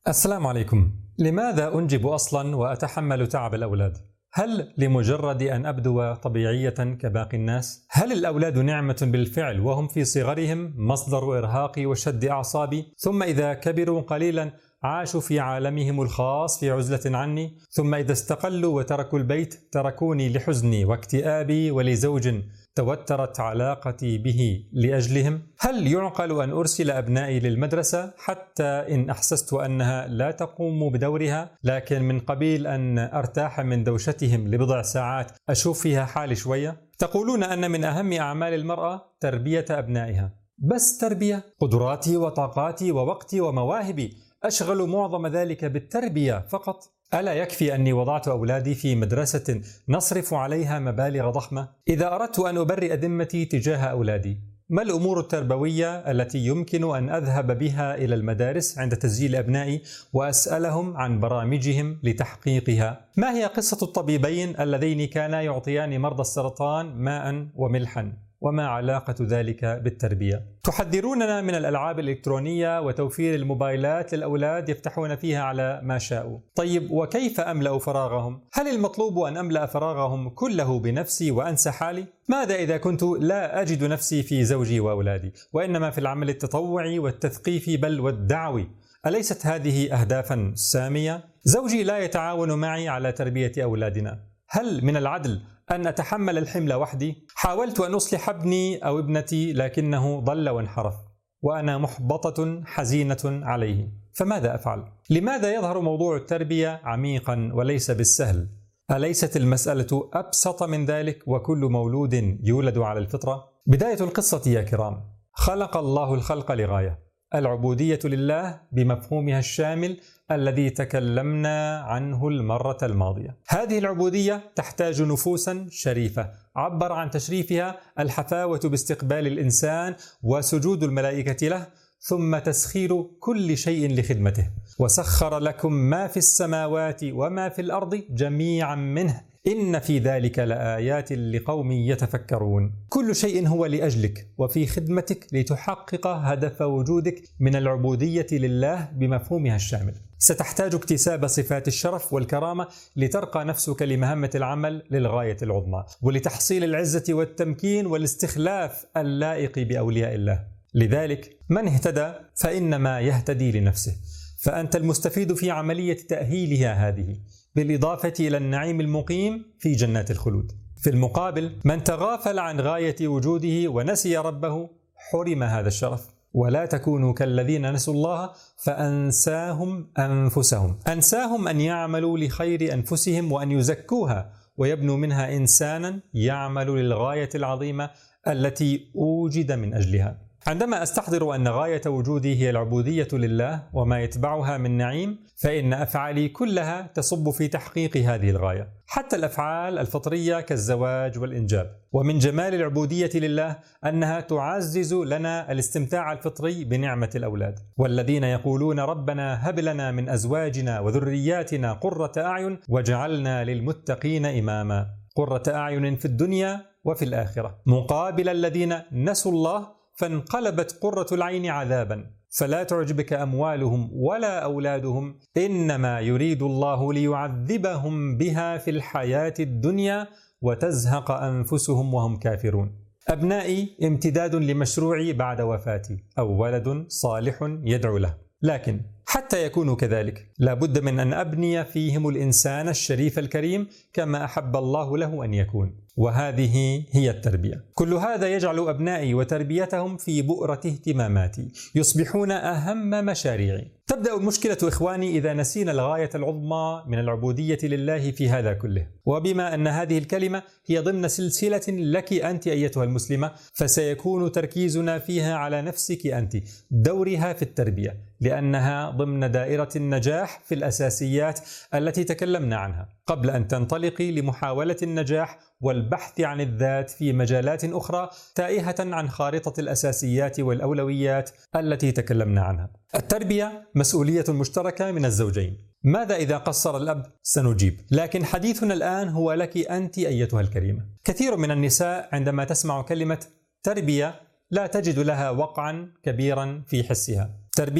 السلام عليكم. لماذا أنجب أصلا وأتحمل تعب الأولاد؟ هل لمجرد أن أبدو طبيعية كباقي الناس؟ هل الأولاد نعمة بالفعل وهم في صغرهم مصدر إرهاقي وشد أعصابي، ثم إذا كبروا قليلا عاشوا في عالمهم الخاص في عزلة عني، ثم إذا استقلوا وتركوا البيت تركوني لحزني واكتئابي ولزوج توترت علاقتي به لأجلهم؟ هل يعقل أن أرسل أبنائي للمدرسة حتى إن أحسست أنها لا تقوم بدورها، لكن من قبيل أن أرتاح من دوشتهم لبضع ساعات أشوف فيها حالي شوية؟ تقولون أن من أهم أعمال المرأة تربية أبنائها. بس تربية؟ قدراتي وطاقاتي ووقتي ومواهبي أشغل معظم ذلك بالتربية فقط. ألا يكفي أني وضعت أولادي في مدرسة نصرف عليها مبالغ ضخمة؟ إذا أردت أن أبرئ ذمتي تجاه أولادي، ما الأمور التربوية التي يمكن أن أذهب بها إلى المدارس عند تسجيل أبنائي وأسألهم عن برامجهم لتحقيقها؟ ما هي قصة الطبيبين اللذين كانا يعطيان مرضى السرطان ماء وملحا؟ وما علاقة ذلك بالتربية؟ تحذروننا من الألعاب الإلكترونية وتوفير الموبايلات للأولاد يفتحون فيها على ما شاءوا. طيب وكيف أملأ فراغهم؟ هل المطلوب أن أملأ فراغهم كله بنفسي وأنسى حالي؟ ماذا إذا كنت لا أجد نفسي في زوجي وأولادي، وإنما في العمل التطوعي والتثقيفي بل والدعوي؟ أليست هذه أهدافا سامية؟ زوجي لا يتعاون معي على تربية أولادنا. هل من العدل أن أتحمل الحمل وحدي؟ حاولت أن أصلح ابني أو ابنتي لكنه ضل وانحرف، وأنا محبطة حزينة عليه، فماذا أفعل؟ لماذا يظهر موضوع التربية عميقا وليس بالسهل؟ أليست المسألة أبسط من ذلك وكل مولود يولد على الفطرة؟ بداية القصة يا كرام، خلق الله الخلق لغاية، العبودية لله بمفهومها الشامل الذي تكلمنا عنه المرة الماضية. هذه العبودية تحتاج نفوسا شريفة عبر عن تشريفها الحفاوة باستقبال الإنسان وسجود الملائكة له، ثم تسخير كل شيء لخدمته. وسخر لكم ما في السماوات وما في الأرض جميعا منه إن في ذلك لآيات لقوم يتفكرون. كل شيء هو لأجلك وفي خدمتك لتحقق هدف وجودك من العبودية لله بمفهومها الشامل. ستحتاج اكتساب صفات الشرف والكرامة لترقى نفسك لمهمة العمل للغاية العظمى، ولتحصيل العزة والتمكين والاستخلاف اللائق بأولياء الله. لذلك من اهتدى فإنما يهتدي لنفسه، فأنت المستفيد في عملية تأهيلها هذه، بالإضافة إلى النعيم المقيم في جنات الخلود. في المقابل من تغافل عن غاية وجوده ونسي ربه حرم هذا الشرف. ولا تكونوا كالذين نسوا الله فأنساهم أنفسهم. أنساهم أن يعملوا لخير أنفسهم وأن يزكوها ويبنوا منها إنسانا يعمل للغاية العظيمة التي أوجد من أجلها. عندما أستحضر أن غاية وجودي هي العبودية لله وما يتبعها من نعيم، فإن أفعالي كلها تصب في تحقيق هذه الغاية، حتى الأفعال الفطرية كالزواج والإنجاب. ومن جمال العبودية لله أنها تعزز لنا الاستمتاع الفطري بنعمة الأولاد. والذين يقولون ربنا هب لنا من أزواجنا وذرياتنا قرة أعين واجعلنا للمتقين إماما. قرة أعين في الدنيا وفي الآخرة، مقابل الذين نسوا الله فانقلبت قرة العين عذابا. فلا تعجبك أموالهم ولا أولادهم، إنما يريد الله ليعذبهم بها في الحياة الدنيا وتزهق أنفسهم وهم كافرون. أبنائي امتداد لمشروعي بعد وفاتي، أو ولد صالح يدعو له. لكن حتى يكونوا كذلك لابد من أن أبني فيهم الإنسان الشريف الكريم كما أحب الله له أن يكون، وهذه هي التربية. كل هذا يجعل أبنائي وتربيتهم في بؤرة اهتماماتي، يصبحون أهم مشاريعي. تبدأ المشكلة إخواني إذا نسينا الغاية العظمى من العبودية لله في هذا كله. وبما أن هذه الكلمة هي ضمن سلسلة لك أنت أيتها المسلمة، فسيكون تركيزنا فيها على نفسك أنت، دورها في التربية، لأنها ضمن دائرة النجاح في الأساسيات التي تكلمنا عنها، قبل أن تنطلقي لمحاولة النجاح والبحث عن الذات في مجالات أخرى تائهة عن خارطة الأساسيات والأولويات التي تكلمنا عنها. التربية مسؤولية مشتركة من الزوجين. ماذا إذا قصر الأب؟ سنجيب، لكن حديثنا الآن هو لك أنت أيتها الكريمة. كثير من النساء عندما تسمع كلمة تربية لا تجد لها وقعا كبيرا في حسها. تربية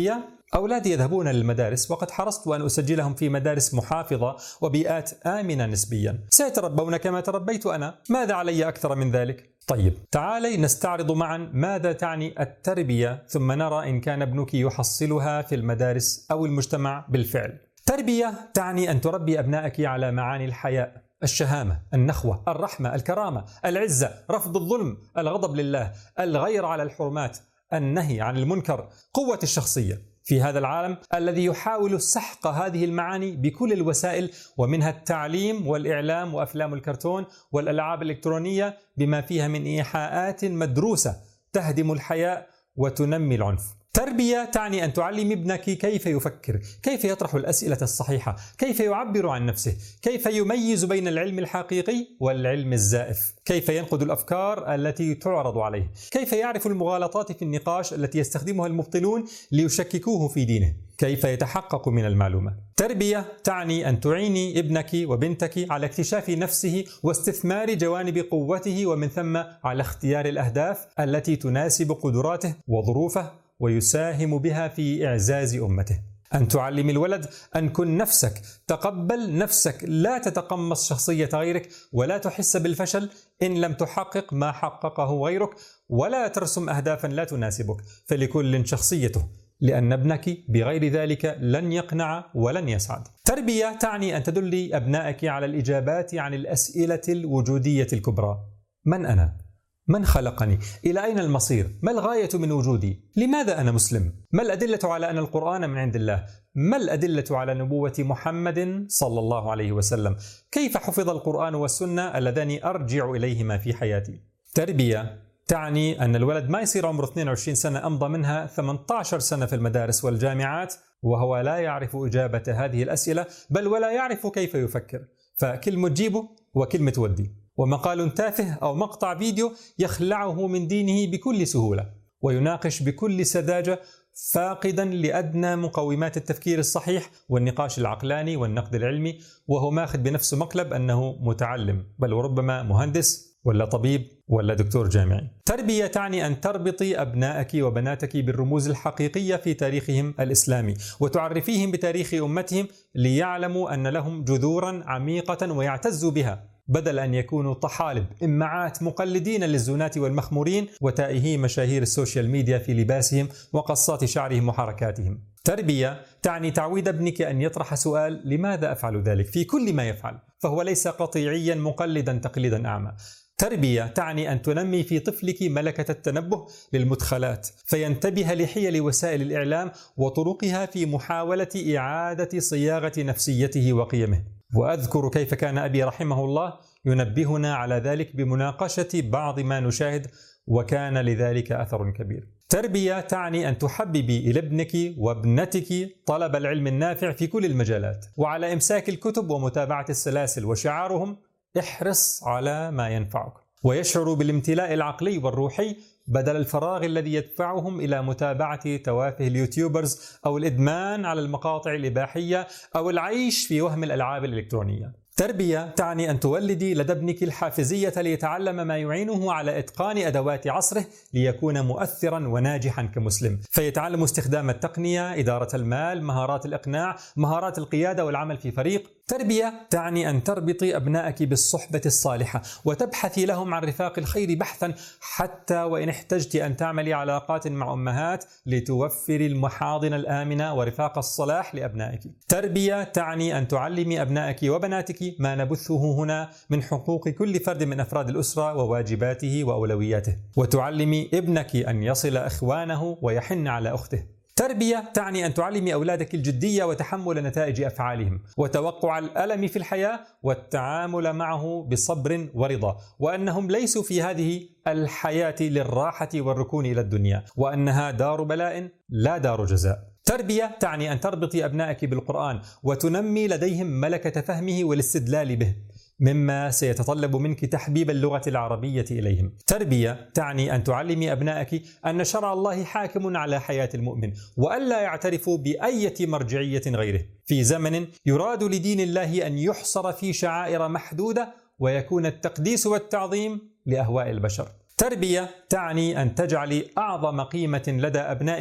أولادي يذهبون للمدارس وقد حرصت أن أسجلهم في مدارس محافظة وبيئات آمنة نسبيا. سيتربون كما تربيت أنا، ماذا علي أكثر من ذلك؟ طيب، تعالي نستعرض معا ماذا تعني التربية، ثم نرى إن كان ابنك يحصلها في المدارس أو المجتمع بالفعل. تربية تعني أن تربي أبنائك على معاني الحياء، الشهامة، النخوة، الرحمة، الكرامة، العزة، رفض الظلم، الغضب لله، الغير على الحرمات، النهي عن المنكر، قوة الشخصية. في هذا العالم الذي يحاول سحق هذه المعاني بكل الوسائل، ومنها التعليم والإعلام وأفلام الكرتون والألعاب الإلكترونية بما فيها من إيحاءات مدروسة تهدم الحياء وتنمي العنف. تربية تعني أن تعلم ابنك كيف يفكر، كيف يطرح الأسئلة الصحيحة، كيف يعبر عن نفسه، كيف يميز بين العلم الحقيقي والعلم الزائف، كيف ينقد الأفكار التي تعرض عليه، كيف يعرف المغالطات في النقاش التي يستخدمها المبطلون ليشككوه في دينه، كيف يتحقق من المعلومة. تربية تعني أن تعيني ابنك وبنتك على اكتشاف نفسه واستثمار جوانب قوته، ومن ثم على اختيار الأهداف التي تناسب قدراته وظروفه ويساهم بها في إعزاز أمته. أن تعلم الولد أن كن نفسك، تقبل نفسك، لا تتقمص شخصية غيرك، ولا تحس بالفشل إن لم تحقق ما حققه غيرك، ولا ترسم أهدافا لا تناسبك، فلكل شخصيته، لأن ابنك بغير ذلك لن يقنع ولن يسعد. تربية تعني أن تدلي أبنائك على الإجابات عن الأسئلة الوجودية الكبرى: من أنا؟ من خلقني؟ إلى أين المصير؟ ما الغاية من وجودي؟ لماذا أنا مسلم؟ ما الأدلة على أن القرآن من عند الله؟ ما الأدلة على نبوة محمد صلى الله عليه وسلم؟ كيف حفظ القرآن والسنة اللذان أرجع إليهما في حياتي؟ تربية تعني أن الولد ما يصير عمره 22 سنة أمضى منها 18 سنة في المدارس والجامعات وهو لا يعرف إجابة هذه الأسئلة، بل ولا يعرف كيف يفكر، فكلمة تجيبه وكلمة تودي، ومقال تافه أو مقطع فيديو يخلعه من دينه بكل سهولة، ويناقش بكل سذاجة، فاقدا لأدنى مقومات التفكير الصحيح والنقاش العقلاني والنقد العلمي، وهو ماخذ بنفسه مقلب أنه متعلم، بل وربما مهندس ولا طبيب ولا دكتور جامعي. تربية تعني أن تربطي أبنائك وبناتك بالرموز الحقيقية في تاريخهم الإسلامي، وتعرفيهم بتاريخ أمتهم ليعلموا أن لهم جذورا عميقة ويعتزوا بها، بدل أن يكونوا طحالب إمعات مقلدين للزونات والمخمورين وتائهي مشاهير السوشيال ميديا في لباسهم وقصات شعرهم وحركاتهم. تربية تعني تعويد ابنك أن يطرح سؤال: لماذا أفعل ذلك؟ في كل ما يفعل، فهو ليس قطيعيا مقلدا تقليدا أعمى. تربية تعني أن تنمي في طفلك ملكة التنبه للمدخلات، فينتبه لحيل وسائل الإعلام وطرقها في محاولة إعادة صياغة نفسيته وقيمه. وأذكر كيف كان أبي رحمه الله ينبهنا على ذلك بمناقشة بعض ما نشاهد، وكان لذلك أثر كبير. تربية تعني أن تحببي إلى ابنك وابنتك طلب العلم النافع في كل المجالات، وعلى إمساك الكتب ومتابعة السلاسل، وشعارهم: احرص على ما ينفعك، ويشعر بالامتلاء العقلي والروحي بدل الفراغ الذي يدفعهم إلى متابعة توافه اليوتيوبرز أو الإدمان على المقاطع الإباحية أو العيش في وهم الألعاب الإلكترونية. تربية تعني أن تولدي لدى ابنك الحافزية ليتعلم ما يعينه على إتقان أدوات عصره ليكون مؤثرا وناجحا كمسلم، فيتعلم استخدام التقنية، إدارة المال، مهارات الإقناع، مهارات القيادة والعمل في فريق. تربية تعني أن تربطي أبنائك بالصحبة الصالحة وتبحثي لهم عن رفاق الخير بحثا، حتى وإن احتجت أن تعملي علاقات مع أمهات لتوفري المحاضن الآمنة ورفاق الصلاح لأبنائك. تربية تعني أن تعلمي أبنائك وبناتك ما نبثه هنا من حقوق كل فرد من أفراد الأسرة وواجباته وأولوياته، وتعلمي ابنك أن يصل إخوانه ويحن على أخته. تربية تعني أن تعلمي أولادك الجدية وتحمل نتائج أفعالهم، وتوقع الألم في الحياة والتعامل معه بصبر ورضا، وأنهم ليسوا في هذه الحياة للراحة والركون إلى الدنيا، وأنها دار بلاء لا دار جزاء. تربية تعني أن تربطي أبنائك بالقرآن وتنمي لديهم ملكة فهمه والاستدلال به، مما سيتطلب منك تحبيب اللغة العربية إليهم. تربية تعني أن تعلمي أبنائك أن شرع الله حاكم على حياة المؤمن، وألا يعترفوا بأي مرجعية غيره، في زمن يراد لدين الله أن يحصر في شعائر محدودة ويكون التقديس والتعظيم لأهواء البشر. تربية تعني أن تجعلي أعظم قيمة لدى أبنائك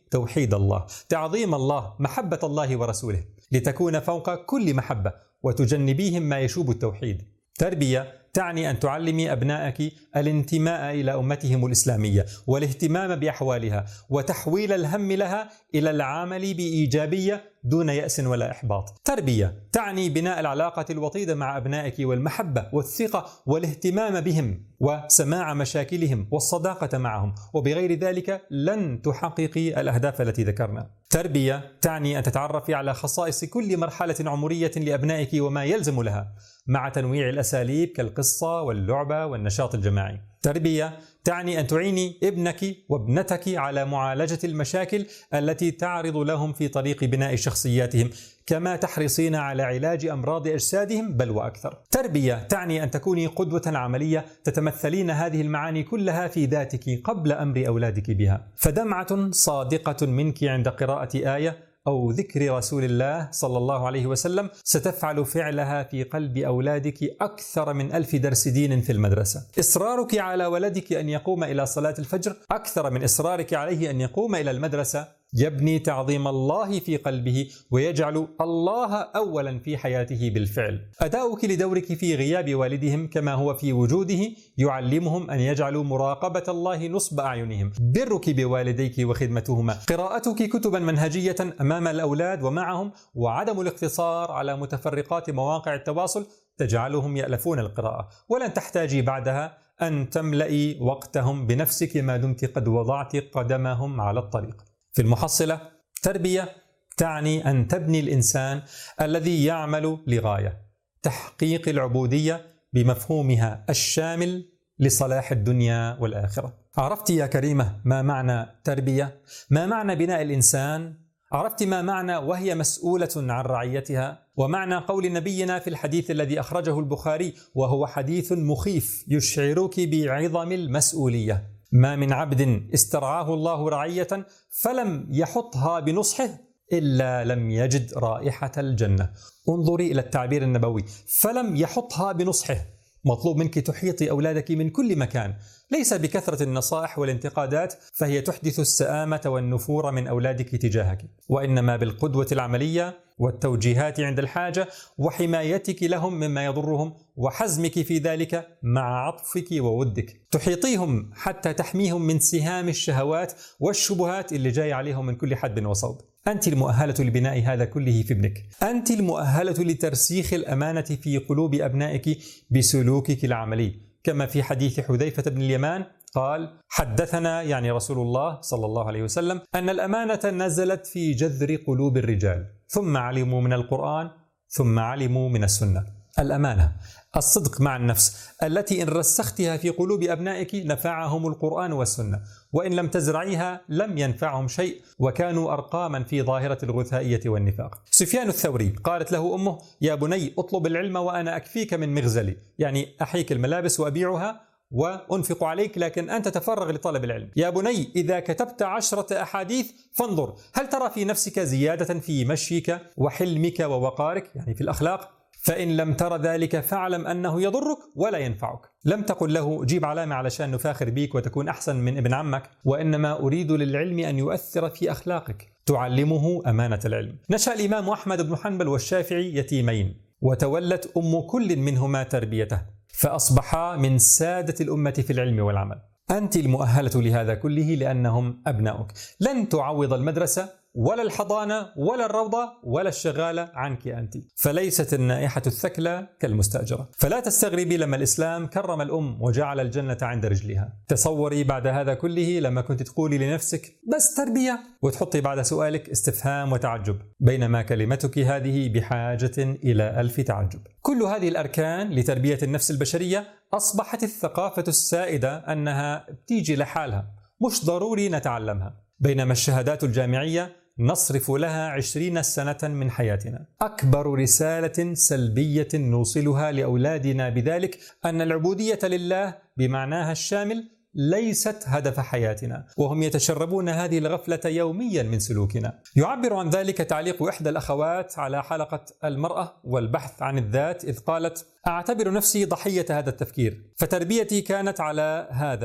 توحيد الله، تعظيم الله، محبة الله ورسوله، لتكون فوق كل محبة وتجنبيهم ما يشوب التوحيد. تربية تعني أن تعلمي أبنائك الانتماء إلى أمتهم الإسلامية والاهتمام بأحوالها وتحويل الهم لها إلى العمل بإيجابية دون يأس ولا إحباط. تربية تعني بناء العلاقة الوطيدة مع أبنائك والمحبة والثقة والاهتمام بهم وسماع مشاكلهم والصداقة معهم، وبغير ذلك لن تحققي الأهداف التي ذكرنا. تربية تعني أن تتعرفي على خصائص كل مرحلة عمرية لأبنائك وما يلزم لها، مع تنويع الأساليب كالقصة واللعبة والنشاط الجماعي. تربية تعني أن تعيني ابنك وابنتك على معالجة المشاكل التي تعرض لهم في طريق بناء شخصياتهم، كما تحرصين على علاج أمراض أجسادهم بل وأكثر. تربية تعني أن تكوني قدوة عملية تتمثلين هذه المعاني كلها في ذاتك قبل أمر أولادك بها. فدمعة صادقة منك عند قراءة آية أو ذكر رسول الله صلى الله عليه وسلم ستفعل فعلها في قلب أولادك أكثر من 1000 درس دين في المدرسة. إصرارك على ولدك أن يقوم إلى صلاة الفجر أكثر من إصرارك عليه أن يقوم إلى المدرسة يبني تعظيم الله في قلبه ويجعل الله أولا في حياته بالفعل. أداؤك لدورك في غياب والدهم كما هو في وجوده يعلمهم أن يجعلوا مراقبة الله نصب أعينهم. برك بوالديك وخدمتهما، قراءتك كتبا منهجية أمام الأولاد ومعهم، وعدم الاقتصار على متفرقات مواقع التواصل تجعلهم يألفون القراءة، ولن تحتاجي بعدها أن تملئي وقتهم بنفسك ما دمت قد وضعت قدمهم على الطريق. في المحصلة، تربية تعني أن تبني الإنسان الذي يعمل لغاية تحقيق العبودية بمفهومها الشامل لصلاح الدنيا والآخرة. عرفت يا كريمة ما معنى تربية؟ ما معنى بناء الإنسان؟ عرفت ما معنى وهي مسؤولة عن رعيتها؟ ومعنى قول نبينا في الحديث الذي أخرجه البخاري وهو حديث مخيف يشعرك بعظم المسؤولية: ما من عبد استرعاه الله رعية فلم يحطها بنصحه إلا لم يجد رائحة الجنة. انظري إلى التعبير النبوي، فلم يحطها بنصحه. مطلوب منك تحيطي أولادك من كل مكان، ليس بكثرة النصائح والانتقادات فهي تحدث السآمة والنفور من أولادك تجاهك، وإنما بالقدوة العملية والتوجيهات عند الحاجة وحمايتك لهم مما يضرهم وحزمك في ذلك مع عطفك وودك. تحيطيهم حتى تحميهم من سهام الشهوات والشبهات اللي جاي عليهم من كل حدب وصوب. أنت المؤهلة لبناء هذا كله في ابنك، أنت المؤهلة لترسيخ الأمانة في قلوب أبنائك بسلوكك العملي، كما في حديث حذيفة بن اليمان قال: حدثنا يعني رسول الله صلى الله عليه وسلم أن الأمانة نزلت في جذر قلوب الرجال ثم علموا من القرآن ثم علموا من السنة. الأمانة، الصدق مع النفس التي إن رسختها في قلوب أبنائك نفعهم القرآن والسنة، وإن لم تزرعيها لم ينفعهم شيء وكانوا أرقاما في ظاهرة الغثائية والنفاق. سفيان الثوري قالت له أمه: يا بني اطلب العلم وأنا أكفيك من مغزلي، يعني أحيك الملابس وأبيعها وأنفق عليك لكن أنت تفرغ لطلب العلم. يا بني إذا كتبت 10 أحاديث فانظر هل ترى في نفسك زيادة في مشيك وحلمك ووقارك، يعني في الأخلاق؟ فإن لم تر ذلك فاعلم أنه يضرك ولا ينفعك. لم تقل له جيب علامة علشان نفاخر بيك وتكون أحسن من ابن عمك، وإنما أريد للعلم أن يؤثر في أخلاقك، تعلمه أمانة العلم. نشأ الإمام أحمد بن حنبل والشافعي يتيمين، وتولت أم كل منهما تربيته، فأصبحا من سادة الأمة في العلم والعمل. أنت المؤهلة لهذا كله لأنهم أبناؤك. لن تعوض المدرسة ولا الحضانة ولا الروضة ولا الشغالة عنك أنت، فليست النائحة الثكلى كالمستأجرة. فلا تستغربي لما الإسلام كرم الأم وجعل الجنة عند رجلها. تصوري بعد هذا كله لما كنت تقولي لنفسك بس تربية وتحطي بعد سؤالك استفهام وتعجب، بينما كلمتك هذه بحاجة إلى 1000 تعجب. كل هذه الأركان لتربية النفس البشرية أصبحت الثقافة السائدة أنها بتيجي لحالها، مش ضروري نتعلمها، بينما الشهادات الجامعية نصرف لها 20 سنة من حياتنا. أكبر رسالة سلبية نوصلها لأولادنا بذلك أن العبودية لله بمعناها الشامل ليست هدف حياتنا، وهم يتشربون هذه الغفلة يوميا من سلوكنا. يعبر عن ذلك تعليق إحدى الأخوات على حلقة المرأة والبحث عن الذات، إذ قالت: أعتبر نفسي ضحية هذا التفكير، فتربيتي كانت على هذا،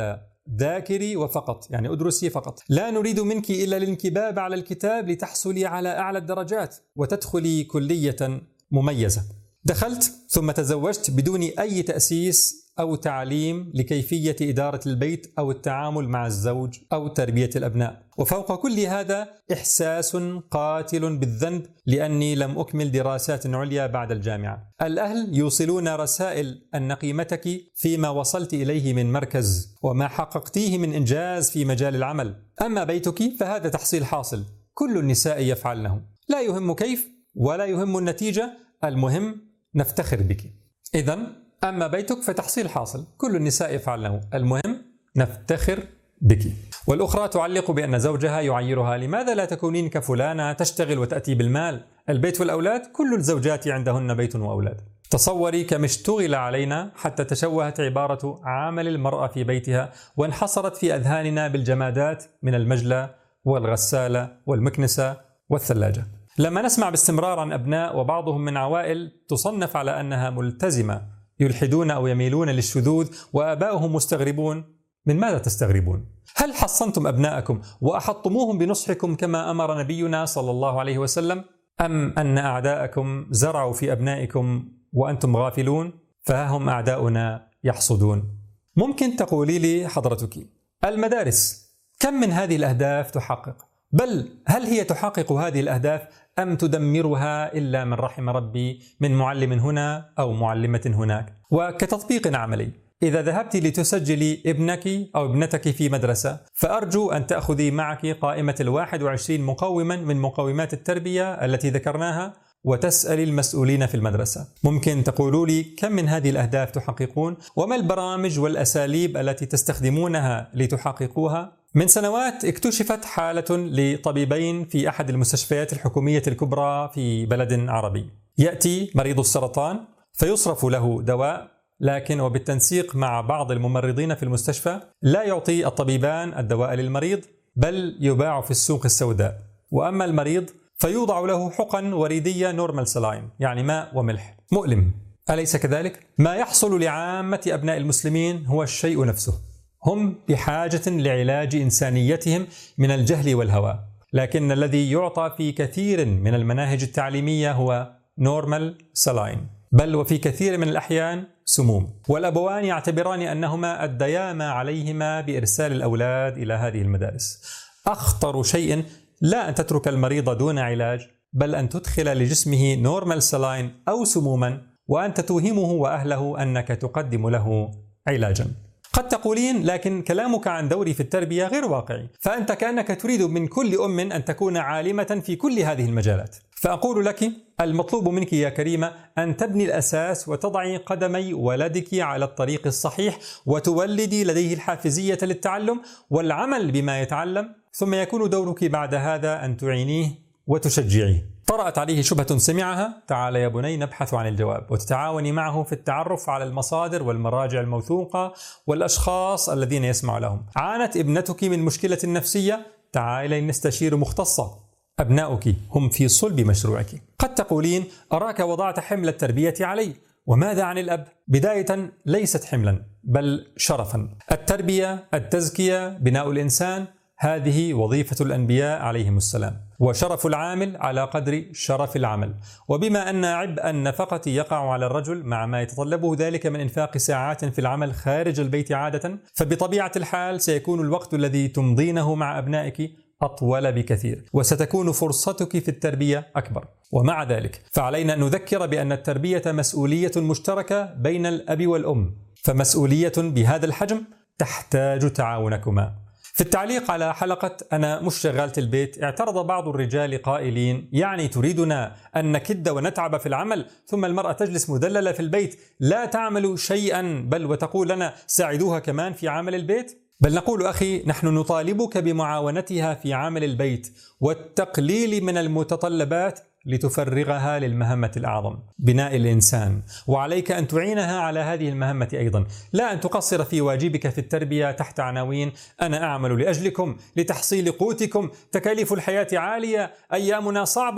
ذاكري وفقط، يعني أدرسي فقط. لا نريد منك إلا الانكباب على الكتاب لتحصلي على أعلى الدرجات وتدخلي كلية مميزة. دخلت ثم تزوجت بدون أي تأسيس أو تعليم لكيفية إدارة البيت أو التعامل مع الزوج أو تربية الأبناء. وفوق كل هذا إحساس قاتل بالذنب لأني لم أكمل دراسات عليا بعد الجامعة. الأهل يوصلون رسائل أن قيمتك فيما وصلت إليه من مركز وما حققتيه من إنجاز في مجال العمل. أما بيتك فهذا تحصيل حاصل كل النساء يفعلنه، لا يهم كيف ولا يهم النتيجة، المهم نفتخر بك. إذن أما بيتك فتحصيل حاصل كل النساء يفعلنه، المهم نفتخر بك. والأخرى تعلق بأن زوجها يعيرها: لماذا لا تكونين كفلانة تشتغل وتأتي بالمال؟ البيت والأولاد، كل الزوجات عندهن بيت وأولاد. تصوري كم اشتغل علينا حتى تشوهت عبارة عامل المرأة في بيتها وانحصرت في أذهاننا بالجمادات من المجلة والغسالة والمكنسة والثلاجة. لما نسمع باستمرار عن أبناء وبعضهم من عوائل تصنف على أنها ملتزمة يلحدون أو يميلون للشذوذ وآباؤهم مستغربون، من ماذا تستغربون؟ هل حصنتم أبناءكم وأحطموهم بنصحكم كما أمر نبينا صلى الله عليه وسلم؟ أم أن أعداءكم زرعوا في أبنائكم وأنتم غافلون؟ فهم أعداؤنا يحصدون. ممكن تقولي لي حضرتك المدارس كم من هذه الأهداف تحقق؟ بل هل هي تحقق هذه الأهداف أم تدمرها إلا من رحم ربي من معلم هنا أو معلمة هناك؟ وكتطبيق عملي، إذا ذهبت لتسجلي ابنك أو ابنتك في مدرسة فأرجو أن تأخذي معك قائمة 21 مقوما من مقومات التربية التي ذكرناها وتسألي المسؤولين في المدرسة. ممكن تقولوا لي كم من هذه الأهداف تحققون؟ وما البرامج والأساليب التي تستخدمونها لتحققوها؟ من سنوات اكتشفت حالة لطبيبين في أحد المستشفيات الحكومية الكبرى في بلد عربي. يأتي مريض السرطان فيصرف له دواء، لكن وبالتنسيق مع بعض الممرضين في المستشفى لا يعطي الطبيبان الدواء للمريض بل يباع في السوق السوداء. وأما المريض فيوضع له حقن وريدية نورمال سلاين، يعني ماء وملح. مؤلم، أليس كذلك؟ ما يحصل لعامة أبناء المسلمين هو الشيء نفسه. هم بحاجة لعلاج إنسانيتهم من الجهل والهوى، لكن الذي يعطى في كثير من المناهج التعليمية هو نورمال سلاين، بل وفي كثير من الأحيان سموم. والأبوان يعتبران أنهما الديامة عليهما بإرسال الأولاد إلى هذه المدارس. أخطر شيء لا أن تترك المريض دون علاج، بل أن تدخل لجسمه نورمال سلاين أو سموما وأنت توهمه وأهله أنك تقدم له علاجا. قد تقولين لكن كلامك عن دوري في التربية غير واقعي، فأنت كأنك تريد من كل أم أن تكون عالمة في كل هذه المجالات. فأقول لك المطلوب منك يا كريمة أن تبني الأساس وتضعي قدمي ولدك على الطريق الصحيح وتولدي لديه الحافزية للتعلم والعمل بما يتعلم، ثم يكون دورك بعد هذا أن تعينيه وتشجعيه. طرأت عليه شبهة سمعها، تعال يا بني نبحث عن الجواب، وتتعاوني معه في التعرف على المصادر والمراجع الموثوقة والأشخاص الذين يسمع لهم. عانت ابنتك من مشكلة نفسية، تعالي نستشير مختصة. أبناؤك هم في صلب مشروعك. قد تقولين أراك وضعت حمل التربية علي، وماذا عن الأب؟ بداية ليست حملا بل شرفا. التربية، التزكية، بناء الإنسان، هذه وظيفة الأنبياء عليهم السلام، وشرف العامل على قدر شرف العمل. وبما أن عبء النفقة يقع على الرجل مع ما يتطلبه ذلك من إنفاق ساعات في العمل خارج البيت عادة، فبطبيعة الحال سيكون الوقت الذي تمضينه مع أبنائك أطول بكثير، وستكون فرصتك في التربية أكبر. ومع ذلك فعلينا أن نذكر بأن التربية مسؤولية مشتركة بين الأب والأم، فمسؤولية بهذا الحجم تحتاج تعاونكما. في التعليق على حلقة أنا مش شغالة البيت، اعترض بعض الرجال قائلين: يعني تريدنا أن نكد ونتعب في العمل ثم المرأة تجلس مدللة في البيت لا تعمل شيئا، بل وتقول لنا ساعدوها كمان في عمل البيت؟ بل نقول أخي نحن نطالبك بمعاونتها في عمل البيت والتقليل من المتطلبات لتفرغها للمهمة الأعظم، بناء الإنسان، وعليك أن تعينها على هذه المهمة أيضا، لا أن تقصر في واجبك في التربية تحت عناوين أنا أعمل لأجلكم، لتحصيل قوتكم، تكاليف الحياة عالية، أيامنا صعبة،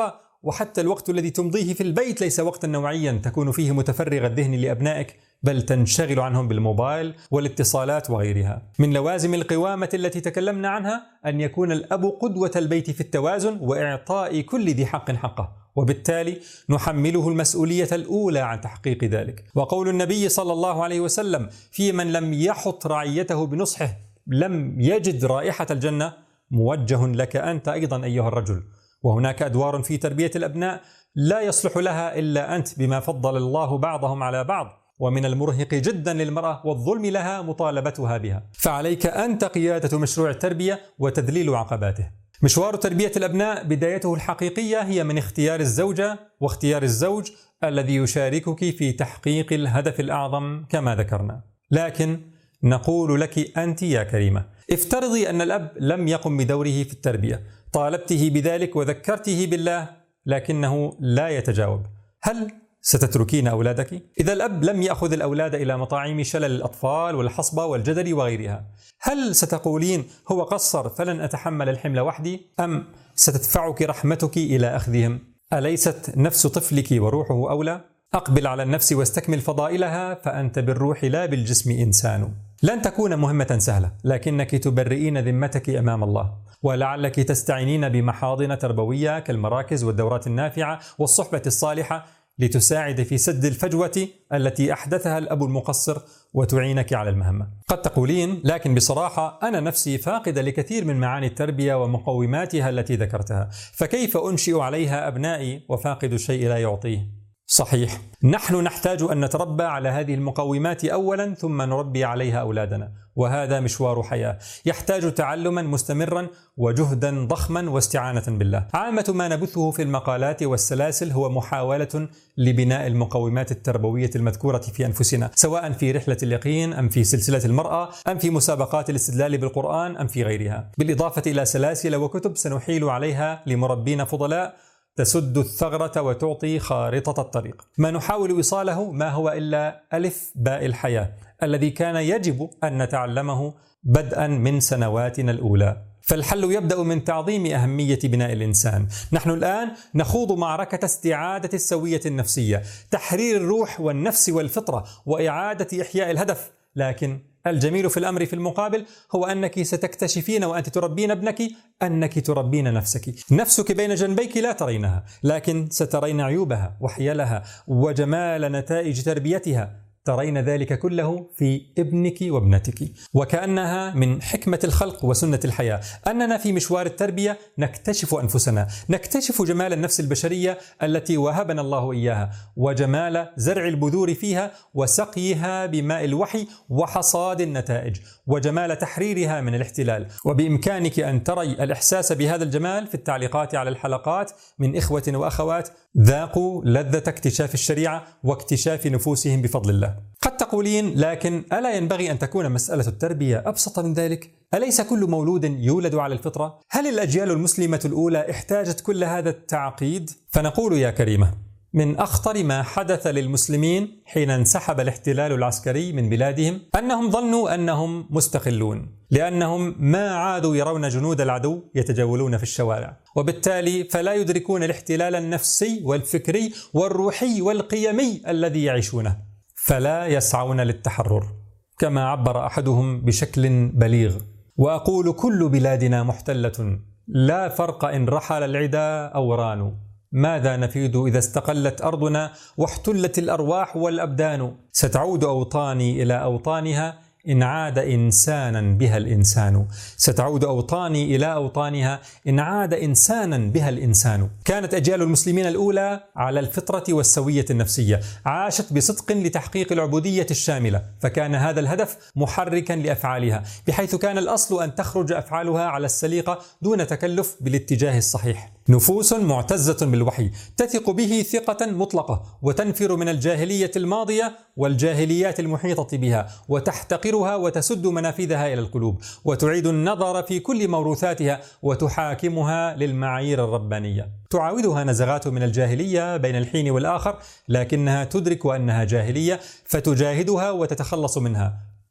وحتى الوقت الذي تمضيه في البيت ليس وقتا نوعيا تكون فيه متفرغ الذهن لأبنائك، بل تنشغل عنهم بالموبايل والاتصالات وغيرها. من لوازم القوامة التي تكلمنا عنها أن يكون الأب قدوة البيت في التوازن وإعطاء كل ذي حق حقه، وبالتالي نحمله المسؤولية الأولى عن تحقيق ذلك. وقول النبي صلى الله عليه وسلم في من لم يحط رعيته بنصحه لم يجد رائحة الجنة موجه لك أنت أيضا أيها الرجل. وهناك أدوار في تربية الأبناء لا يصلح لها إلا أنت بما فضل الله بعضهم على بعض، ومن المرهق جدا للمرأة والظلم لها مطالبتها بها، فعليك أنت قيادة مشروع التربية وتذليل عقباته. مشوار تربية الأبناء بدايته الحقيقية هي من اختيار الزوجة واختيار الزوج الذي يشاركك في تحقيق الهدف الأعظم كما ذكرنا. لكن نقول لك أنت يا كريمة، افترضي أن الأب لم يقم بدوره في التربية، طالبته بذلك وذكرته بالله لكنه لا يتجاوب، هل ستتركين أولادك؟ إذا الأب لم يأخذ الأولاد إلى مطاعم شلل الأطفال والحصبة والجدل وغيرها، هل ستقولين هو قصر فلن أتحمل الحمل وحدي؟ أم ستدفعك رحمتك إلى أخذهم؟ أليست نفس طفلك وروحه أولى؟ أقبل على النفس واستكمل فضائلها، فأنت بالروح لا بالجسم إنسان. لن تكون مهمة سهلة، لكنك تبرئين ذمتك أمام الله، ولعلك تستعينين بمحاضن تربوية كالمراكز والدورات النافعة والصحبة الصالحة لتساعد في سد الفجوة التي أحدثها الأب المقصر وتعينك على المهمة. قد تقولين لكن بصراحة أنا نفسي فاقدة لكثير من معاني التربية ومقوماتها التي ذكرتها، فكيف أنشئ عليها أبنائي وفاقد الشيء لا يعطيه؟ صحيح، نحن نحتاج أن نتربى على هذه المقومات أولا ثم نربي عليها أولادنا، وهذا مشوار حياة يحتاج تعلما مستمرا وجهدا ضخما واستعانة بالله. عامة ما نبثه في المقالات والسلاسل هو محاولة لبناء المقومات التربوية المذكورة في أنفسنا، سواء في رحلة اليقين أم في سلسلة المرأة أم في مسابقات الاستدلال بالقرآن أم في غيرها، بالإضافة إلى سلاسل وكتب سنحيل عليها لمربين فضلاء تسد الثغرة وتعطي خارطة الطريق. ما نحاول إيصاله ما هو إلا ألف باء الحياة الذي كان يجب أن نتعلمه بدءا من سنواتنا الأولى. فالحل يبدأ من تعظيم أهمية بناء الإنسان. نحن الآن نخوض معركة استعادة السوية النفسية، تحرير الروح والنفس والفطرة وإعادة إحياء الهدف. لكن الجميل في الأمر في المقابل هو أنك ستكتشفين وأنت تربين ابنك أنك تربين نفسك. نفسك بين جنبيك لا ترينها، لكن سترين عيوبها وحيلها وجمال نتائج تربيتها، ترين ذلك كله في ابنك وابنتك. وكأنها من حكمة الخلق وسنة الحياة أننا في مشوار التربية نكتشف أنفسنا، نكتشف جمال النفس البشرية التي وهبنا الله إياها، وجمال زرع البذور فيها وسقيها بماء الوحي وحصاد النتائج، وجمال تحريرها من الاحتلال. وبإمكانك أن تري الإحساس بهذا الجمال في التعليقات على الحلقات من إخوة وأخوات ذاقوا لذة اكتشاف الشريعة واكتشاف نفوسهم بفضل الله. قد تقولين لكن ألا ينبغي أن تكون مسألة التربية أبسط من ذلك؟ أليس كل مولود يولد على الفطرة؟ هل الأجيال المسلمة الأولى احتاجت كل هذا التعقيد؟ فنقول يا كريمة، من أخطر ما حدث للمسلمين حين انسحب الاحتلال العسكري من بلادهم أنهم ظنوا أنهم مستقلون، لأنهم ما عادوا يرون جنود العدو يتجولون في الشوارع، وبالتالي فلا يدركون الاحتلال النفسي والفكري والروحي والقيمي الذي يعيشونه، فلا يسعون للتحرر. كما عبر أحدهم بشكل بليغ: وأقول كل بلادنا محتلة، لا فرق إن رحل العدا أو رانوا، ماذا نفيد إذا استقلت أرضنا واحتلت الأرواح والأبدان، ستعود أوطاني إلى أوطانها إن عاد إنسانا بها الإنسان، ستعود أوطاني إلى أوطانها إن عاد إنسانا بها الإنسان. كانت أجيال المسلمين الأولى على الفطرة والسوية النفسية، عاشت بصدق لتحقيق العبودية الشاملة، فكان هذا الهدف محركا لأفعالها، بحيث كان الأصل أن تخرج أفعالها على السليقة دون تكلف بالاتجاه الصحيح. نفوس معتزة بالوحي تثق به ثقة مطلقة، وتنفر من الجاهلية الماضية والجاهليات المحيطة بها، وتحتقرها وتسد منافذها إلى القلوب، وتعيد النظر في كل موروثاتها وتحاكمها للمعايير الربانية. تعاودها نزغات من الجاهلية بين الحين والآخر، لكنها تدرك أنها جاهلية فتجاهدها وتتخلص منها،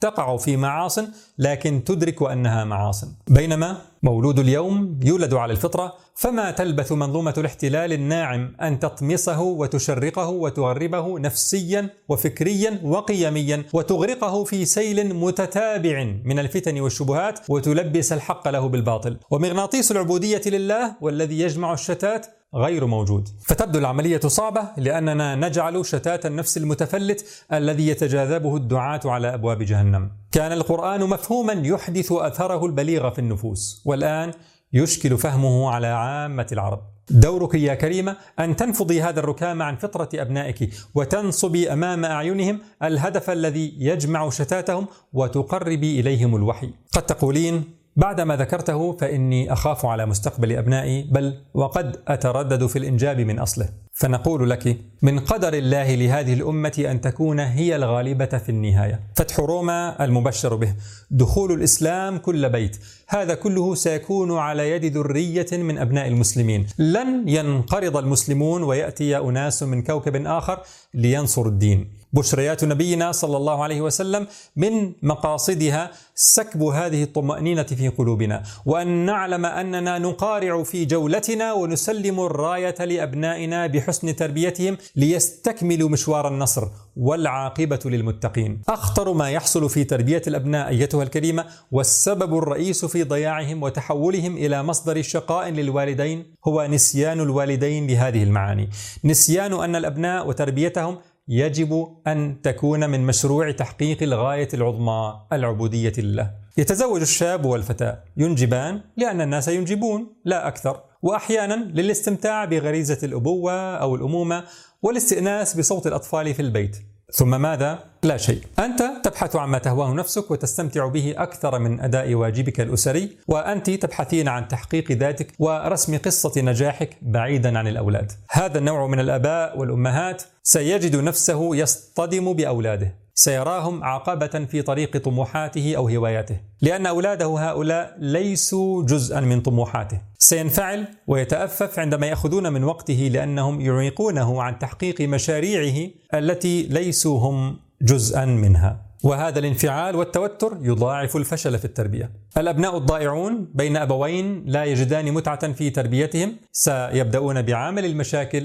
تقع في معاصٍ لكن تدرك أنها معاصٍ، بينما مولود اليوم يولد على الفطرة، فما تلبث منظومة الاحتلال الناعم أن تطمسه وتشرقه وتغربه نفسيا وفكريا وقيميا، وتغرقه في سيل متتابع من الفتن والشبهات، وتلبس الحق له بالباطل. ومغناطيس العبودية لله والذي يجمع الشتات غير موجود. فتبدو العملية صعبة لأننا نجعل شتات النفس المتفلت الذي يتجاذبه الدعاة على أبواب جهنم. كان القرآن مفهوما يحدث أثره البليغ في النفوس، والآن يشكل فهمه على عامة العرب. دورك يا كريمة أن تنفضي هذا الركام عن فطرة أبنائك، وتنصبي أمام أعينهم الهدف الذي يجمع شتاتهم، وتقربي إليهم الوحي. قد تقولين بعد ما ذكرته فإني أخاف على مستقبل أبنائي، بل وقد أتردد في الإنجاب من أصله. فنقول لك من قدر الله لهذه الأمة أن تكون هي الغالبة في النهاية. فتح روما المبشر به، دخول الإسلام كل بيت، هذا كله سيكون على يد ذرية من أبناء المسلمين. لن ينقرض المسلمون ويأتي أناس من كوكب آخر لينصر الدين. بشريات نبينا صلى الله عليه وسلم من مقاصدها سكب هذه الطمأنينة في قلوبنا، وأن نعلم أننا نقارع في جولتنا ونسلم الراية لأبنائنا بحسن تربيتهم ليستكملوا مشوار النصر، والعاقبة للمتقين. أخطر ما يحصل في تربية الأبناء أيتها الكريمة، والسبب الرئيس في ضياعهم وتحولهم إلى مصدر شقاء للوالدين، هو نسيان الوالدين لهذه المعاني. نسيان أن الأبناء وتربيتهم يجب أن تكون من مشروع تحقيق الغاية العظمى، العبودية لله. يتزوج الشاب والفتاة، ينجبان لأن الناس ينجبون لا أكثر، وأحيانا للاستمتاع بغريزة الأبوة أو الأمومة والاستئناس بصوت الأطفال في البيت. ثم ماذا؟ لا شيء. أنت تبحث عما تهواه نفسك وتستمتع به أكثر من أداء واجبك الأسري، وأنت تبحثين عن تحقيق ذاتك ورسم قصة نجاحك بعيدا عن الأولاد. هذا النوع من الآباء والأمهات سيجد نفسه يصطدم بأولاده، سيراهم عقبة في طريق طموحاته أو هواياته، لأن أولاده هؤلاء ليسوا جزءا من طموحاته. سينفعل ويتأفف عندما يأخذون من وقته لأنهم يعيقونه عن تحقيق مشاريعه التي ليسوا هم جزءا منها. وهذا الانفعال والتوتر يضاعف الفشل في التربية. الأبناء الضائعون بين أبوين لا يجدان متعة في تربيتهم سيبدأون بعامل المشاكل،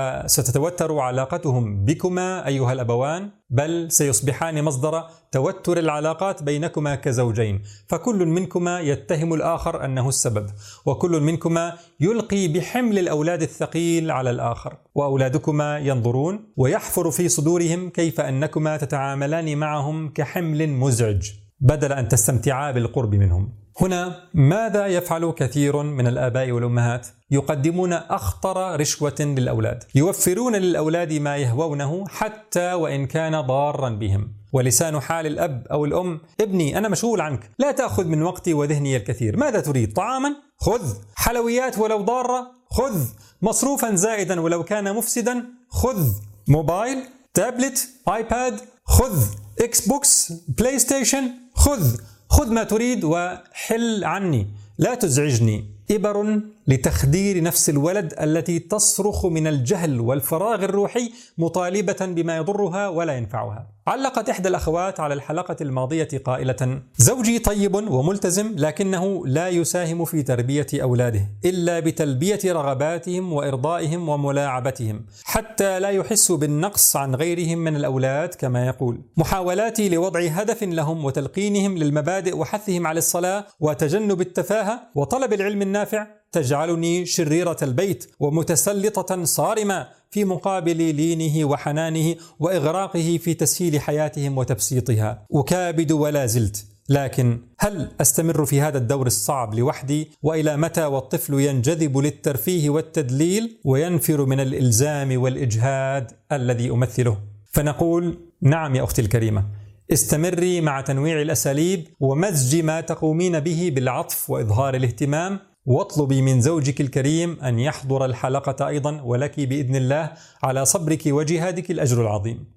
وستتوتر علاقتهم بكما أيها الأبوان، بل سيصبحان مصدر توتر العلاقات بينكما كزوجين، فكل منكما يتهم الآخر أنه السبب، وكل منكما يلقي بحمل الأولاد الثقيل على الآخر، وأولادكما ينظرون ويحفر في صدورهم كيف أنكما تتعاملان معهم كحمل مزعج بدل أن تستمتعا بالقرب منهم. هنا ماذا يفعل كثير من الآباء والأمهات؟ يقدمون أخطر رشوة للأولاد، يوفرون للأولاد ما يهوونه حتى وإن كان ضارا بهم. ولسان حال الأب أو الأم: ابني أنا مشغول عنك، لا تأخذ من وقتي وذهني الكثير، ماذا تريد؟ طعاما؟ خذ. حلويات ولو ضارة؟ خذ. مصروفا زائدا ولو كان مفسدا؟ خذ. موبايل، تابلت، آيباد؟ خذ. إكس بوكس، بلاي ستيشن؟ خذ. خذ ما تريد وحل عني، لا تزعجني. إبر لتخدير نفس الولد التي تصرخ من الجهل والفراغ الروحي مطالبة بما يضرها ولا ينفعها. علقت إحدى الأخوات على الحلقة الماضية قائلة: زوجي طيب وملتزم، لكنه لا يساهم في تربية أولاده إلا بتلبية رغباتهم وإرضائهم وملاعبتهم، حتى لا يحسوا بالنقص عن غيرهم من الأولاد كما يقول. محاولاتي لوضع هدف لهم وتلقينهم للمبادئ وحثهم على الصلاة وتجنب التفاهة وطلب العلم النافع تجعلني شريرة البيت ومتسلطة صارمة في مقابل لينه وحنانه وإغراقه في تسهيل حياتهم وتبسيطها. أكابد ولا زلت، لكن هل أستمر في هذا الدور الصعب لوحدي؟ وإلى متى والطفل ينجذب للترفيه والتدليل وينفر من الإلزام والإجهاد الذي أمثله؟ فنقول: نعم يا أختي الكريمة، استمري مع تنويع الأساليب ومزج ما تقومين به بالعطف وإظهار الاهتمام، واطلبي من زوجك الكريم أن يحضر الحلقة أيضا، ولك بإذن الله على صبرك وجهادك الأجر العظيم.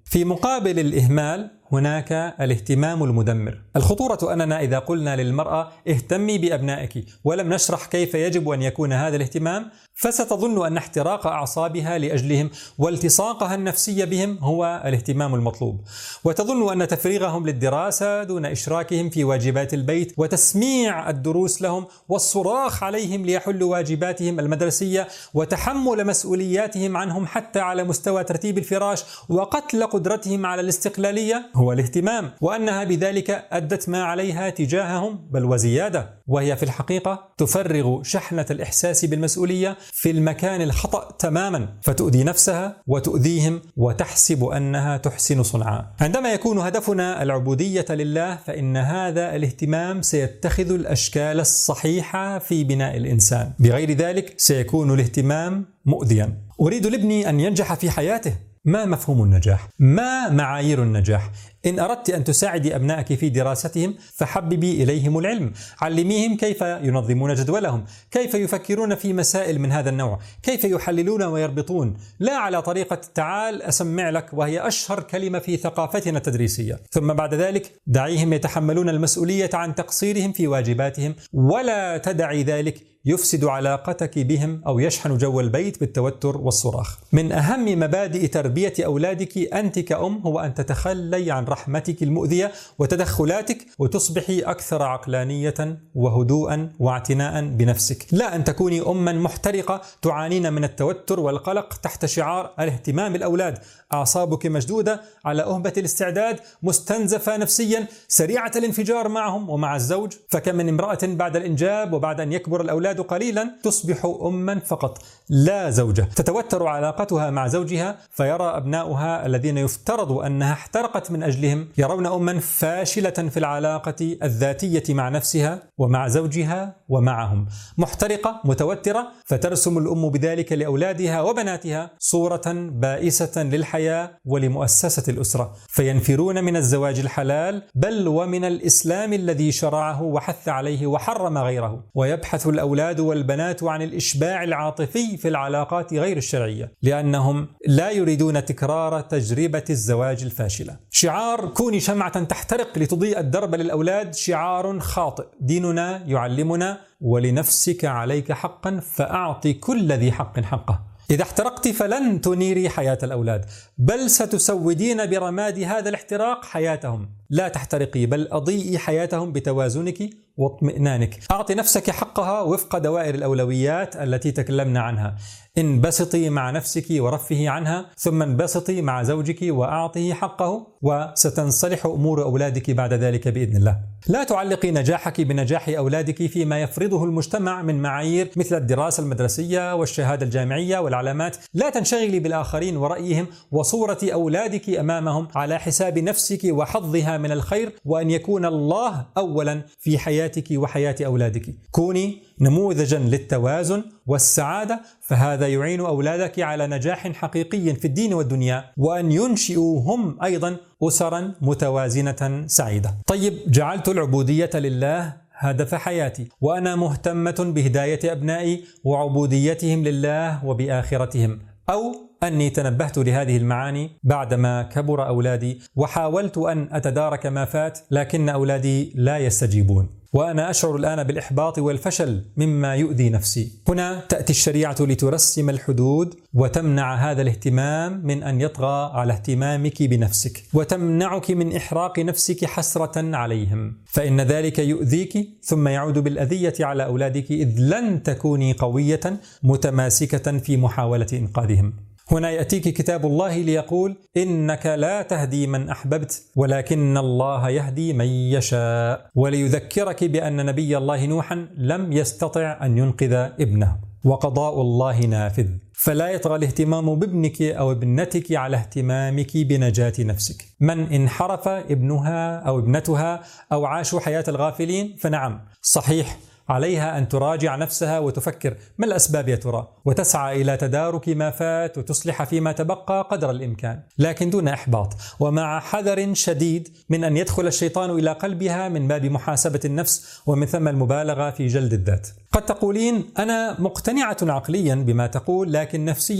في مقابل الإهمال هناك الاهتمام المدمر. الخطورة أننا إذا قلنا للمرأة اهتمي بأبنائك ولم نشرح كيف يجب أن يكون هذا الاهتمام، فستظن أن احتراق أعصابها لأجلهم والتصاقها النفسي بهم هو الاهتمام المطلوب، وتظن أن تفريغهم للدراسة دون إشراكهم في واجبات البيت وتسميع الدروس لهم والصراخ عليهم ليحلوا واجباتهم المدرسية وتحمل مسؤولياتهم عنهم حتى على مستوى ترتيب الفراش وقتل قدرتهم على الاستقلالية هو الاهتمام، وأنها بذلك أدت ما عليها تجاههم بل وزيادة، وهي في الحقيقة تفرغ شحنة الإحساس بالمسؤولية في المكان الخطأ تماما، فتؤذي نفسها وتؤذيهم وتحسب أنها تحسن صنعا. عندما يكون هدفنا العبودية لله فإن هذا الاهتمام سيتخذ الأشكال الصحيحة في بناء الإنسان، بغير ذلك سيكون الاهتمام مؤذيا. أريد لابني أن ينجح في حياته. ما مفهوم النجاح؟ ما معايير النجاح؟ إن أردت أن تساعدي أبنائك في دراستهم فحببي إليهم العلم، علميهم كيف ينظمون جدولهم، كيف يفكرون في مسائل من هذا النوع، كيف يحللون ويربطون، لا على طريقة تعال أسمع لك وهي أشهر كلمة في ثقافتنا التدريسية. ثم بعد ذلك دعيهم يتحملون المسؤولية عن تقصيرهم في واجباتهم، ولا تدعي ذلك يفسد علاقتك بهم أو يشحن جو البيت بالتوتر والصراخ. من أهم مبادئ تربية أولادك أنت كأم هو أن تتخلي عن رحمتك المؤذية وتدخلاتك وتصبحي أكثر عقلانية وهدوءا واعتناء بنفسك، لا أن تكوني أما محترقة تعانين من التوتر والقلق تحت شعار الاهتمام بالأولاد، أعصابك مشدودة على أهبة الاستعداد، مستنزفة نفسيا، سريعة الانفجار معهم ومع الزوج. فكم من امرأة بعد الإنجاب وبعد أن يكبر الأولاد قليلا تصبح أما فقط لا زوجة، تتوتر علاقتها مع زوجها فيرى أبناؤها الذين يفترض أنها احترقت من أجلهم يرون أما فاشلة في العلاقة الذاتية مع نفسها ومع زوجها ومعهم، محترقة متوترة، فترسم الأم بذلك لأولادها وبناتها صورة بائسة للحياة ولمؤسسة الأسرة، فينفرون من الزواج الحلال بل ومن الإسلام الذي شرعه وحث عليه وحرم غيره، ويبحث الأولاد والبنات عن الإشباع العاطفي في العلاقات غير الشرعية لأنهم لا يريدون تكرار تجربة الزواج الفاشلة. شعار كوني شمعة تحترق لتضيء الدرب للأولاد شعار خاطئ. ديننا يعلمنا ولنفسك عليك حقا فأعطي كل ذي حق حقه. إذا احترقت فلن تنيري حياة الأولاد بل ستسودين برماد هذا الاحتراق حياتهم. لا تحترقي بل أضيئي حياتهم بتوازنك واطمئنانك. أعطي نفسك حقها وفق دوائر الأولويات التي تكلمنا عنها. انبسطي مع نفسك ورفهي عنها، ثم انبسطي مع زوجك وأعطيه حقه، وستنصلح أمور أولادك بعد ذلك بإذن الله. لا تعلقي نجاحك بنجاح أولادك فيما يفرضه المجتمع من معايير مثل الدراسة المدرسية والشهادة الجامعية والعلامات. لا تنشغلي بالآخرين ورأيهم وصورة أولادك أمامهم على حساب نفسك وحظها من الخير، وأن يكون الله أولا في حياتك وحياة أولادك. كوني نموذجا للتوازن والسعادة، فهذا يعين أولادك على نجاح حقيقي في الدين والدنيا، وأن ينشئوا هم أيضا أسرا متوازنة سعيدة. طيب، جعلت العبودية لله هدف حياتي، وأنا مهتمة بهداية أبنائي وعبوديتهم لله وبآخرتهم، أو أني تنبهت لهذه المعاني بعدما كبر أولادي وحاولت أن أتدارك ما فات لكن أولادي لا يستجيبون، وأنا أشعر الآن بالإحباط والفشل مما يؤذي نفسي. هنا تأتي الشريعة لترسم الحدود وتمنع هذا الاهتمام من أن يطغى على اهتمامك بنفسك، وتمنعك من إحراق نفسك حسرة عليهم، فإن ذلك يؤذيك ثم يعود بالأذية على أولادك، إذ لن تكوني قوية متماسكة في محاولة إنقاذهم. هنا يأتيك كتاب الله ليقول: إنك لا تهدي من أحببت ولكن الله يهدي من يشاء، وليذكرك بأن نبي الله نوحا لم يستطع أن ينقذ ابنه، وقضاء الله نافذ. فلا يطغى الاهتمام بابنك أو ابنتك على اهتمامك بنجاة نفسك. من انحرف ابنها أو ابنتها أو عاشوا حياة الغافلين فنعم صحيح عليها أن تراجع نفسها وتفكر ما الأسباب يا ترى، وتسعى إلى تدارك ما فات وتصلح فيما تبقى قدر الإمكان، لكن دون إحباط ومع حذر شديد من أن يدخل الشيطان إلى قلبها من باب محاسبة النفس ومن ثم المبالغة في جلد الذات. قد تقولين: أنا مقتنعة عقليا بما تقول لكن نفسيا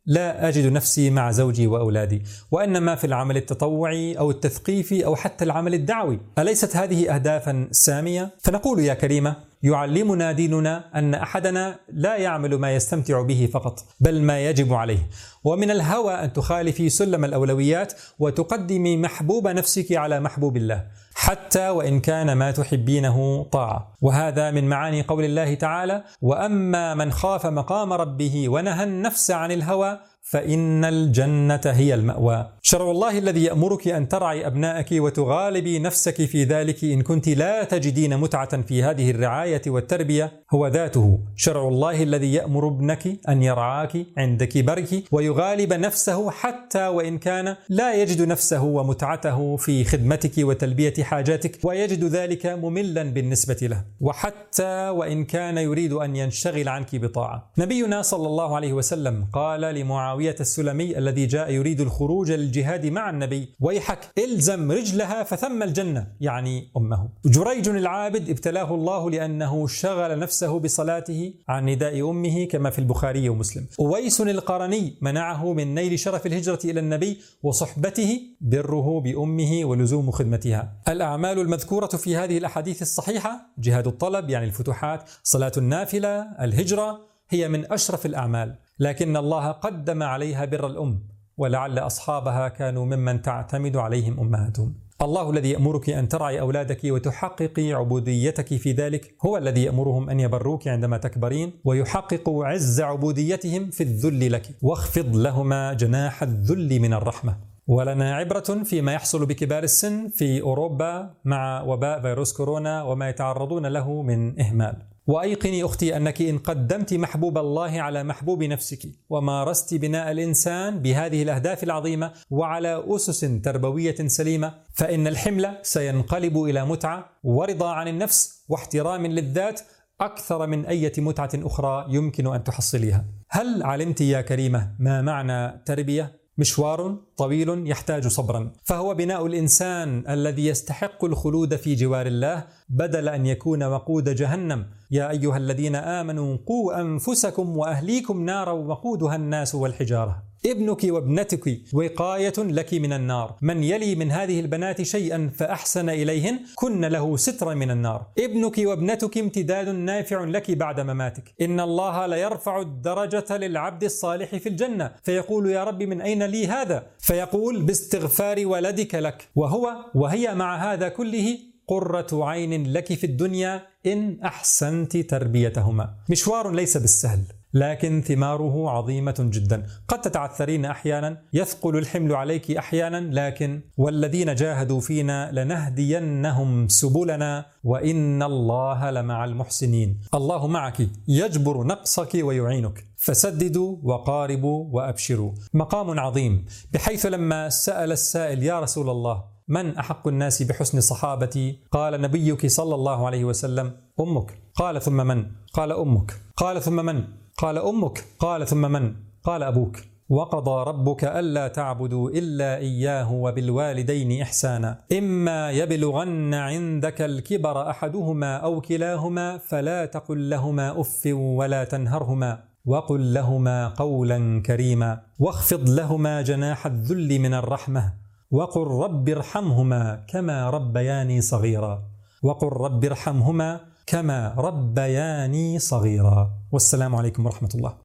لا أجد نفسي مع زوجي وأولادي، وإنما في العمل التطوعي أو التثقيفي أو حتى العمل الدعوي. أليست هذه أهدافا سامية؟ فنقول يا كريمة: يعلمنا ديننا أن أحدنا لا يعمل ما يستمتع به فقط، بل ما يجب عليه. ومن الهوى أن تخالفي سلم الأولويات وتقدمي محبوب نفسك على محبوب الله، حتى وإن كان ما تحبينه طاعة. وهذا من معاني قول الله تعالى: وأما من خاف مقام ربه ونهى النفس عن الهوى فإن الجنة هي المأوى. شرع الله الذي يأمرك أن ترعي أبنائك وتغالبي نفسك في ذلك إن كنت لا تجدين متعة في هذه الرعاية والتربية هو ذاته شرع الله الذي يأمر ابنك أن يرعاك عند كبرك ويغالب نفسه حتى وإن كان لا يجد نفسه ومتعته في خدمتك وتلبية حاجاتك ويجد ذلك مملا بالنسبة له، وحتى وإن كان يريد أن ينشغل عنك بطاعة. نبينا صلى الله عليه وسلم قال لمعاوية السلمي الذي جاء يريد الخروج للجهاد مع النبي: ويحك إلزم رجلها فثم الجنة، يعني أمه. جريج العابد ابتلاه الله لأنه شغل نفسه بصلاته عن نداء أمه كما في البخاري ومسلم. أويس القرني منعه من نيل شرف الهجرة إلى النبي وصحبته بره بأمه ولزوم خدمتها. الأعمال المذكورة في هذه الأحاديث الصحيحة: جهاد الطلب يعني الفتوحات، صلاة النافلة، الهجرة، هي من أشرف الأعمال، لكن الله قدم عليها بر الأم، ولعل أصحابها كانوا ممن تعتمد عليهم أمهاتهم. الله الذي يأمرك أن ترعي أولادك وتحققي عبوديتك في ذلك هو الذي يأمرهم أن يبروك عندما تكبرين ويحققوا عز عبوديتهم في الذل لك، واخفض لهما جناح الذل من الرحمة. ولنا عبرة فيما يحصل بكبار السن في أوروبا مع وباء فيروس كورونا وما يتعرضون له من إهمال. وأيقني أختي أنك إن قدمت محبوب الله على محبوب نفسك ومارست بناء الإنسان بهذه الأهداف العظيمة وعلى أسس تربوية سليمة فإن الحمل سينقلب إلى متعة ورضا عن النفس واحترام للذات أكثر من أي متعة أخرى يمكن أن تحصليها. هل علمت يا كريمة ما معنى تربية؟ مشوار طويل يحتاج صبرا، فهو بناء الإنسان الذي يستحق الخلود في جوار الله بدل أن يكون وقود جهنم. يا أيها الذين آمنوا قوا أنفسكم وأهليكم نارا وقودها الناس والحجارة. ابنك وابنتك وقاية لك من النار، من يلي من هذه البنات شيئا فأحسن إليهن كن له سترا من النار. ابنك وابنتك امتداد نافع لك بعد مماتك. إن الله ليرفع الدرجة للعبد الصالح في الجنة فيقول: يا رب من أين لي هذا؟ فيقول: باستغفار ولدك لك، وهي مع هذا كله قرة عين لك في الدنيا إن أحسنت تربيتهما. مشوار ليس بالسهل، لكن ثماره عظيمة جدا. قد تتعثرين أحيانا، يثقل الحمل عليك أحيانا، لكن والذين جاهدوا فينا لنهدينهم سبلنا وإن الله لمع المحسنين. الله معك يجبر نقصك ويعينك، فسددوا وقاربوا وأبشروا. مقام عظيم، بحيث لما سأل السائل: يا رسول الله من أحق الناس بحسن صحابتي؟ قال نبيك صلى الله عليه وسلم: أمك. قال: ثم من؟ قال: أمك. قال: ثم من؟ قال: أمك. قال: ثم من؟ قال: أبوك. وقضى ربك ألا تعبدوا إلا إياه وبالوالدين إحسانا إما يبلغن عندك الكبر أحدهما أو كلاهما فلا تقل لهما أف ولا تنهرهما وقل لهما قولا كريما واخفض لهما جناح الذل من الرحمة وقل رب ارحمهما كما ربياني صغيرا. وقل رب ارحمهما كما ربياني صغيرا. والسلام عليكم ورحمة الله.